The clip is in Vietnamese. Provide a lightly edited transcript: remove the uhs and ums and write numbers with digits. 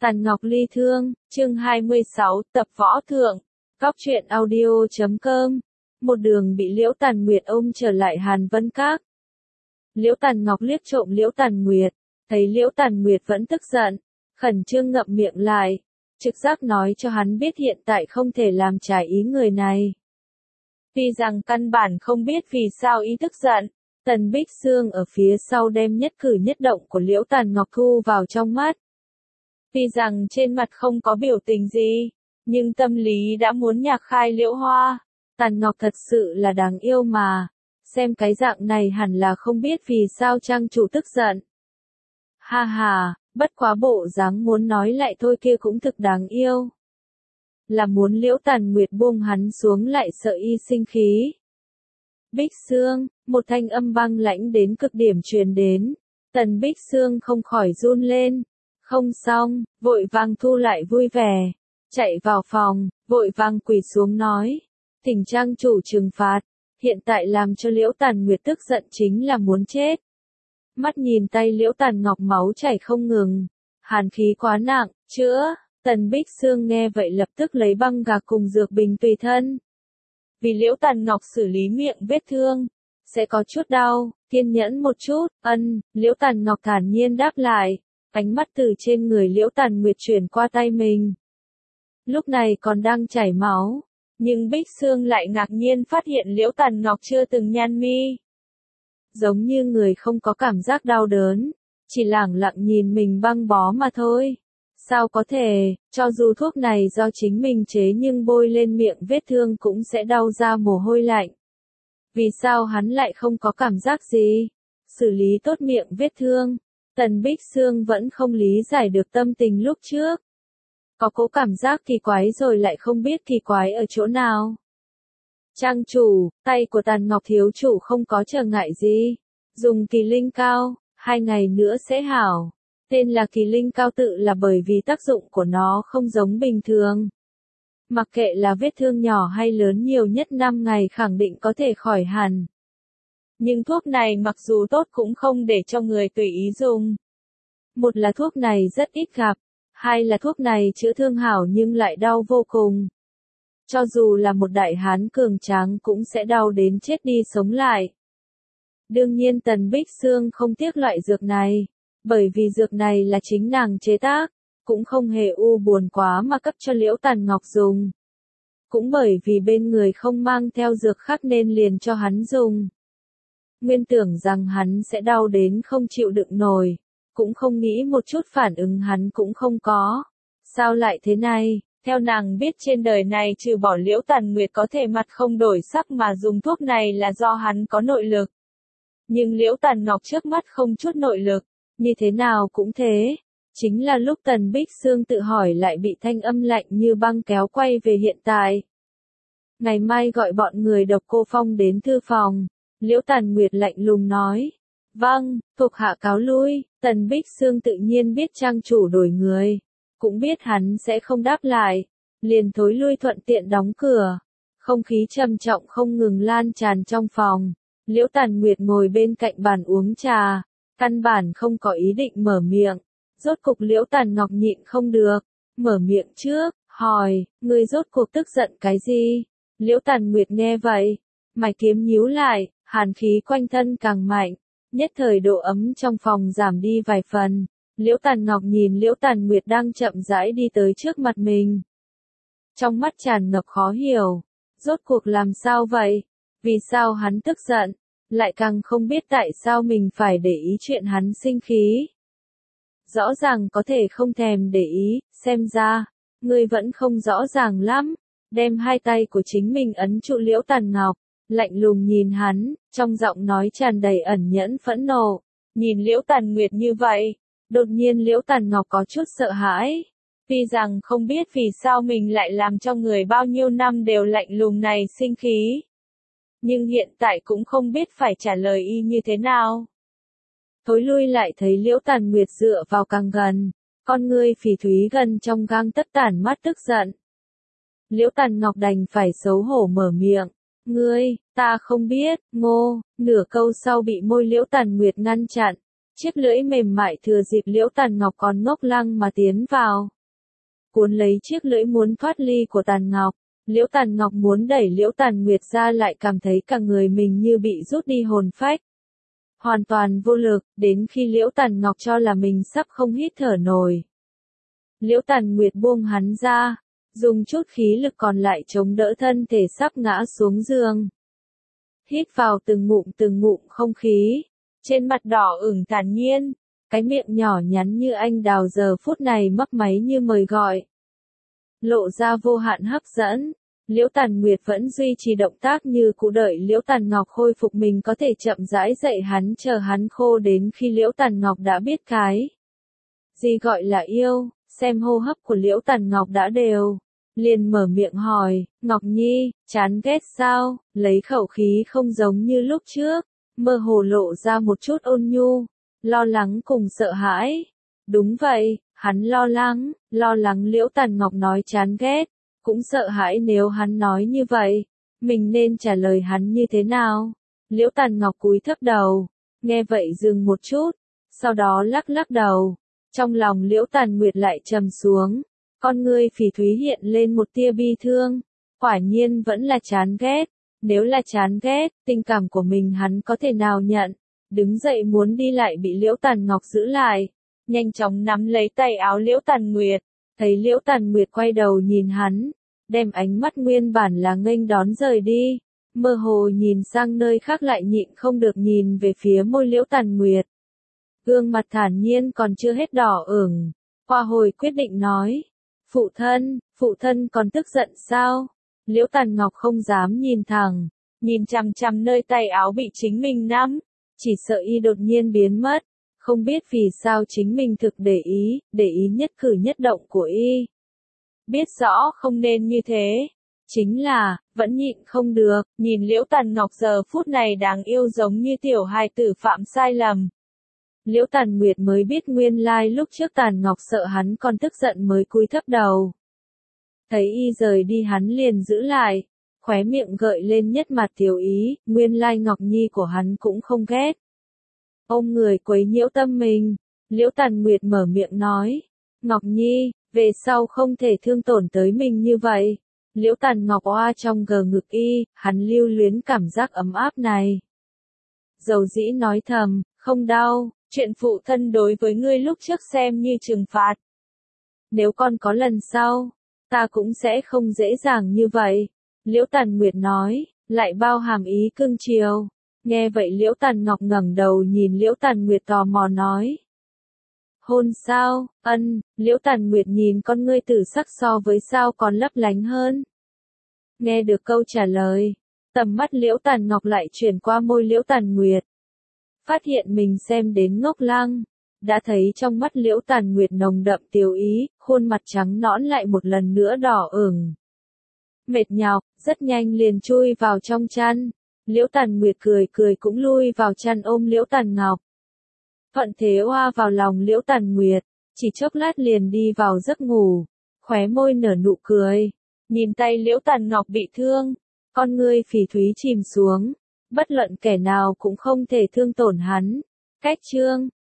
Tàn Ngọc ly thương, chương 26, tập võ thượng, Góc truyện audio.com. Một đường bị Liễu Tàn Nguyệt ôm trở lại Hàn Vân Các. Liễu Tàn Ngọc liếc trộm Liễu Tàn Nguyệt, thấy Liễu Tàn Nguyệt vẫn tức giận, khẩn trương ngậm miệng lại, trực giác nói cho hắn biết hiện tại không thể làm trái ý người này. Tuy rằng căn bản không biết vì sao ý tức giận, Tần Bích Sương ở phía sau đem nhất cử nhất động của Liễu Tàn Ngọc thu vào trong mắt. Tuy rằng trên mặt không có biểu tình gì, nhưng tâm lý đã muốn nhạc khai Liễu Hoa. Tàn Ngọc thật sự là đáng yêu mà, xem cái dạng này hẳn là không biết vì sao trang chủ tức giận. Ha ha, bất quá bộ dáng muốn nói lại thôi kia cũng thực đáng yêu. Là muốn Liễu Tàn Nguyệt buông hắn xuống lại sợ y sinh khí. Bích Sương, một thanh âm băng lãnh đến cực điểm truyền đến, Tần Bích Sương không khỏi run lên. Không xong, vội vàng thu lại vui vẻ, chạy vào phòng, vội vàng quỳ xuống nói, thỉnh trang chủ trừng phạt, hiện tại làm cho Liễu Tàn Nguyệt tức giận chính là muốn chết. Mắt nhìn tay Liễu Tàn Ngọc máu chảy không ngừng, hàn khí quá nặng, chữa, Tần Bích Sương nghe vậy lập tức lấy băng gạc cùng dược bình tùy thân. Vì Liễu Tàn Ngọc xử lý miệng vết thương, sẽ có chút đau, kiên nhẫn một chút, Liễu Tàn Ngọc thản nhiên đáp lại. Ánh mắt từ trên người Liễu Tàn Nguyệt chuyển qua tay mình. Lúc này còn đang chảy máu, nhưng Bích Sương lại ngạc nhiên phát hiện Liễu Tàn Ngọc chưa từng nhăn mi. Giống như người không có cảm giác đau đớn, chỉ lẳng lặng nhìn mình băng bó mà thôi. Sao có thể, cho dù thuốc này do chính mình chế nhưng bôi lên miệng vết thương cũng sẽ đau ra mồ hôi lạnh. Vì sao hắn lại không có cảm giác gì? Xử lý tốt miệng vết thương. Tần Bích Sương vẫn không lý giải được tâm tình lúc trước. Có cố cảm giác kỳ quái rồi lại không biết kỳ quái ở chỗ nào. Trang chủ, tay của Tàn Ngọc thiếu chủ không có trở ngại gì. Dùng kỳ linh cao, 2 ngày nữa sẽ hảo. Tên là kỳ linh cao tự là bởi vì tác dụng của nó không giống bình thường. Mặc kệ là vết thương nhỏ hay lớn nhiều nhất 5 ngày khẳng định có thể khỏi hẳn. Nhưng thuốc này mặc dù tốt cũng không để cho người tùy ý dùng. Một là thuốc này rất ít gặp, hai là thuốc này chữa thương hảo nhưng lại đau vô cùng. Cho dù là một đại hán cường tráng cũng sẽ đau đến chết đi sống lại. Đương nhiên Tần Bích Sương không tiếc loại dược này, bởi vì dược này là chính nàng chế tác, cũng không hề buồn quá mà cấp cho Liễu Tàn Ngọc dùng. Cũng bởi vì bên người không mang theo dược khác nên liền cho hắn dùng. Nguyên tưởng rằng hắn sẽ đau đến không chịu đựng nổi, cũng không nghĩ một chút phản ứng hắn cũng không có. Sao lại thế này? Theo nàng biết trên đời này trừ bỏ Liễu Tàn Nguyệt có thể mặt không đổi sắc mà dùng thuốc này là do hắn có nội lực. Nhưng Liễu Tàn Ngọc trước mắt không chút nội lực, như thế nào cũng thế. Chính là lúc Tần Bích Sương tự hỏi lại bị thanh âm lạnh như băng kéo quay về hiện tại. Ngày mai gọi bọn người Độc Cô Phong đến thư phòng. Liễu Tàn Nguyệt lạnh lùng nói. Vâng, thuộc hạ cáo lui. Tần Bích Sương tự nhiên biết trang chủ đổi người. Cũng biết hắn sẽ không đáp lại. Liền thối lui thuận tiện đóng cửa. Không khí trầm trọng không ngừng lan tràn trong phòng. Liễu Tàn Nguyệt ngồi bên cạnh bàn uống trà. Căn bản không có ý định mở miệng. Rốt cục Liễu Tàn Ngọc nhịn không được. Mở miệng trước, hỏi, ngươi rốt cuộc tức giận cái gì? Liễu Tàn Nguyệt nghe vậy. Mày kiếm nhíu lại. Hàn khí quanh thân càng mạnh, nhất thời độ ấm trong phòng giảm đi vài phần. Liễu Tàn Ngọc nhìn Liễu Tàn Nguyệt đang chậm rãi đi tới trước mặt mình. Trong mắt tràn ngập khó hiểu, rốt cuộc làm sao vậy? Vì sao hắn tức giận? Lại càng không biết tại sao mình phải để ý chuyện hắn sinh khí. Rõ ràng có thể không thèm để ý, xem ra, ngươi vẫn không rõ ràng lắm. Đem hai tay của chính mình ấn trụ Liễu Tàn Ngọc. Lạnh lùng nhìn hắn, trong giọng nói tràn đầy ẩn nhẫn phẫn nộ. Nhìn Liễu Tàn Nguyệt như vậy, đột nhiên Liễu Tàn Ngọc có chút sợ hãi. Tuy rằng không biết vì sao mình lại làm cho người bao nhiêu năm đều lạnh lùng này sinh khí. Nhưng hiện tại cũng không biết phải trả lời y như thế nào. Thối lui lại thấy Liễu Tàn Nguyệt dựa vào càng gần, con ngươi phỉ thúy gần trong gang tấc tản mắt tức giận. Liễu Tàn Ngọc đành phải xấu hổ mở miệng. Ngươi, ta không biết, nửa câu sau bị môi Liễu Tàn Nguyệt ngăn chặn, Chiếc lưỡi mềm mại thừa dịp Liễu Tàn Ngọc còn ngốc lăng mà tiến vào. Cuốn lấy chiếc lưỡi muốn thoát ly của Tàn Ngọc. Liễu Tàn Ngọc muốn đẩy Liễu Tàn Nguyệt ra lại cảm thấy cả người mình như bị rút đi hồn phách. Hoàn toàn vô lực, đến khi Liễu Tàn Ngọc cho là mình sắp không hít thở nổi. Liễu Tàn Nguyệt buông hắn ra, dùng chút khí lực còn lại chống đỡ thân thể sắp ngã xuống giường. Hít vào từng ngụm không khí, trên mặt đỏ ửng thản nhiên, cái miệng nhỏ nhắn như anh đào giờ phút này mấp máy như mời gọi. Lộ ra vô hạn hấp dẫn, Liễu Tàn Nguyệt vẫn duy trì động tác như cũ đợi Liễu Tàn Ngọc khôi phục mình có thể chậm rãi dậy hắn chờ hắn khô đến khi Liễu Tàn Ngọc đã biết cái gì gọi là yêu, xem hô hấp của Liễu Tàn Ngọc đã đều. Liền mở miệng hỏi, Ngọc Nhi, chán ghét sao, lấy khẩu khí không giống như lúc trước, mơ hồ lộ ra một chút ôn nhu, lo lắng cùng sợ hãi. Đúng vậy, hắn lo lắng Liễu Tàn Ngọc nói chán ghét, cũng sợ hãi nếu hắn nói như vậy, mình nên trả lời hắn như thế nào. Liễu Tàn Ngọc cúi thấp đầu, nghe vậy dừng một chút, sau đó lắc đầu, trong lòng Liễu Tàn Nguyệt lại trầm xuống. Con ngươi phỉ thúy hiện lên một tia bi thương, quả nhiên vẫn là chán ghét, nếu là chán ghét, tình cảm của mình hắn có thể nào nhận, đứng dậy muốn đi lại bị Liễu Tàn Ngọc giữ lại, nhanh chóng nắm lấy tay áo Liễu Tàn Nguyệt, thấy Liễu Tàn Nguyệt quay đầu nhìn hắn, đem ánh mắt nguyên bản là nghênh đón rời đi, mơ hồ nhìn sang nơi khác lại nhịn không được nhìn về phía môi Liễu Tàn Nguyệt. Gương mặt thản nhiên còn chưa hết đỏ ửng, qua hồi quyết định nói. Phụ thân còn tức giận sao? Liễu Tàn Ngọc không dám nhìn thẳng, nhìn chằm chằm nơi tay áo bị chính mình nắm, chỉ sợ y đột nhiên biến mất, không biết vì sao chính mình thực để ý nhất cử nhất động của y. Biết rõ không nên như thế, chính là, vẫn nhịn không được, nhìn Liễu Tàn Ngọc giờ phút này đáng yêu giống như tiểu hài tử phạm sai lầm. Liễu Tàn Nguyệt mới biết nguyên lai lúc trước Tàn Ngọc sợ hắn còn tức giận mới cúi thấp đầu. Thấy y rời đi hắn liền giữ lại, khóe miệng gợi lên nhất mặt tiểu ý, nguyên lai Ngọc Nhi của hắn cũng không ghét. Ông người quấy nhiễu tâm mình, Liễu Tàn Nguyệt mở miệng nói, Ngọc Nhi, về sau không thể thương tổn tới mình như vậy. Liễu Tàn Ngọc oa trong gờ ngực y, hắn lưu luyến cảm giác ấm áp này. Dầu dĩ nói thầm, không đau. Chuyện phụ thân đối với ngươi lúc trước xem như trừng phạt. Nếu con có lần sau, ta cũng sẽ không dễ dàng như vậy. Liễu Tàn Nguyệt nói, lại bao hàm ý cưng chiều. Nghe vậy Liễu Tàn Ngọc ngẩng đầu nhìn Liễu Tàn Nguyệt tò mò nói. Hôn sao, Liễu Tàn Nguyệt nhìn con ngươi tử sắc so với sao còn lấp lánh hơn. Nghe được câu trả lời, tầm mắt Liễu Tàn Ngọc lại chuyển qua môi Liễu Tàn Nguyệt. Phát hiện mình xem đến ngốc lăng, đã thấy trong mắt Liễu Tàn Nguyệt nồng đậm tiểu ý, khuôn mặt trắng nõn lại một lần nữa đỏ ửng. Mệt nhọc, rất nhanh liền chui vào trong chăn, Liễu Tàn Nguyệt cười cũng lui vào chăn ôm Liễu Tàn Ngọc. Thuận thế oa vào lòng Liễu Tàn Nguyệt, chỉ chốc lát liền đi vào giấc ngủ, khóe môi nở nụ cười, nhìn tay Liễu Tàn Ngọc bị thương, con ngươi phỉ thúy chìm xuống. Bất luận kẻ nào cũng không thể thương tổn hắn. Cách chương